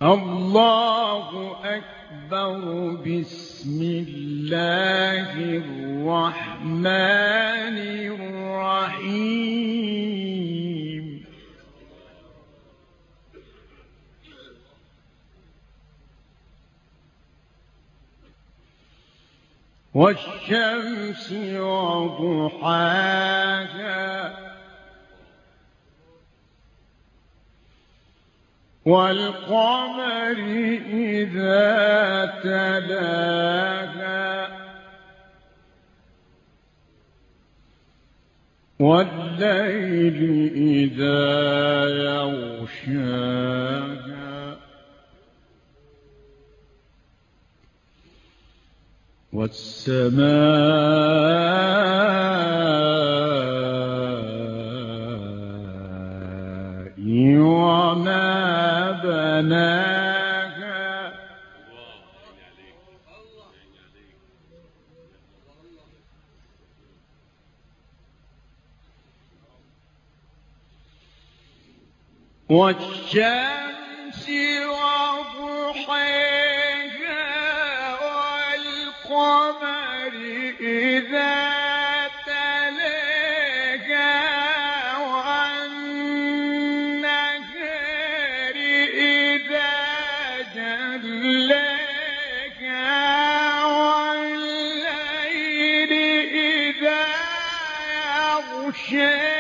الله أكبر. بسم الله الرحمن الرحيم. والشمس وضحاها والقمر إذا تلاها والليل إذا يغشاها والسماء وما بناها والشمس وضحاها والقمر إذا تلاها والنهار إذا جلاها والليل إذا يغشاها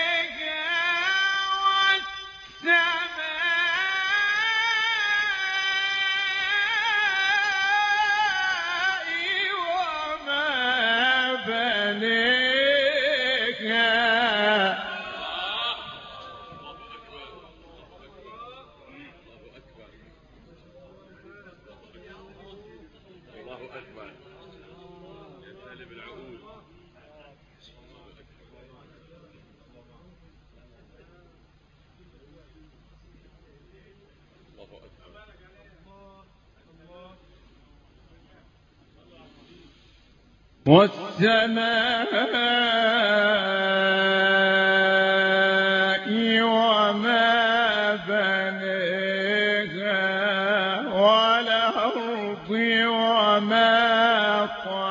والسماء وما بناها والأرض وما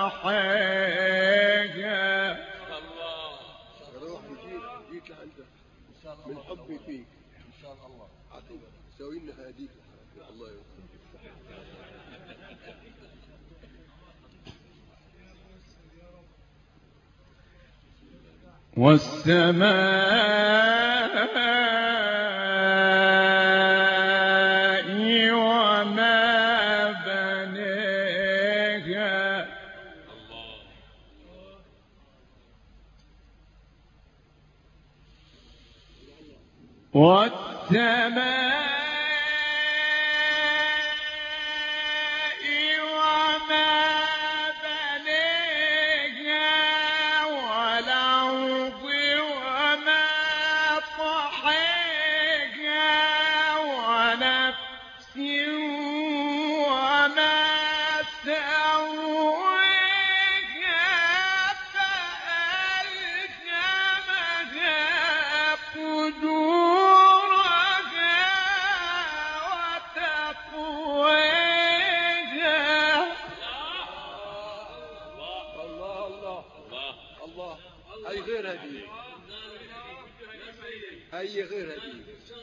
طحاها. روح يجيك لعندك من حبي فيك ان شاء الله. سوي لنا هديك الله يرضى. والسماء وما بناها والسماء هي غير هدية، هي غير هدية.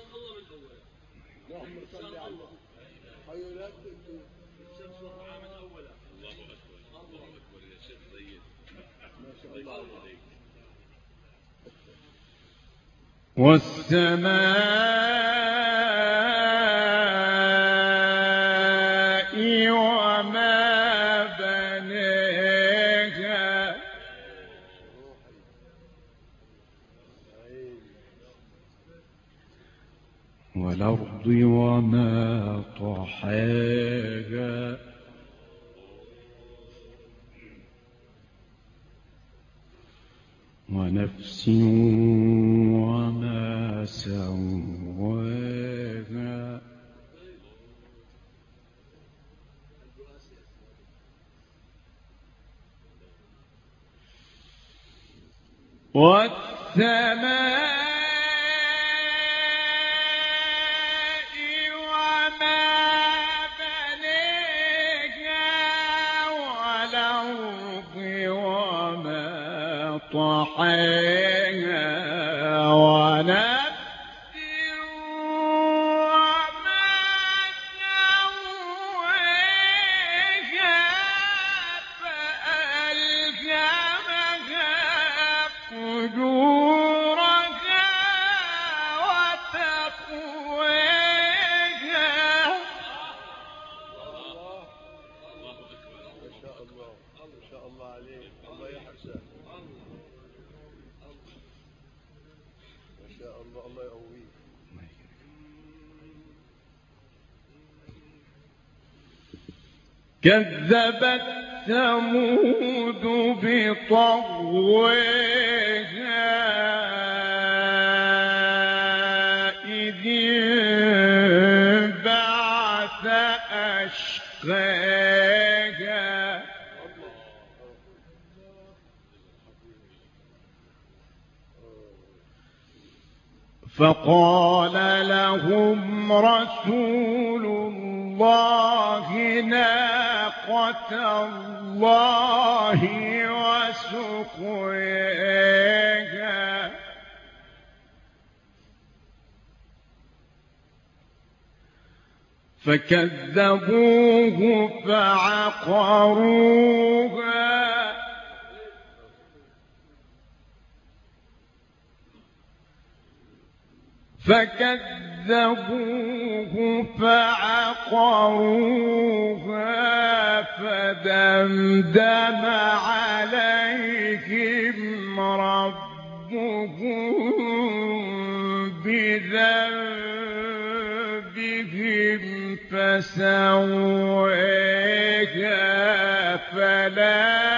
اللهم صل على النبي. خيرات الشمس وضحاها من أولها. الله أكبر الله أكبر يا شيخ سيد ما شاء الله عليك. والسماء وما بناها والأرض وما طحاها ونفس وما سواها والسماء وما طحيها ونفس وما سويها فألهمها فجورها وتقواها. ما شاء الله ما شاء الله عليك. الله يحفظك. ما شاء الله. الله يقويك. كذبت ثمود بطغواها إذ انبعث أشقاها فقال لهم رسول الله ناقة الله وسقياها فكذبوه فعقروها فدمدم عليهم ربهم بذنبهم فسواها فلا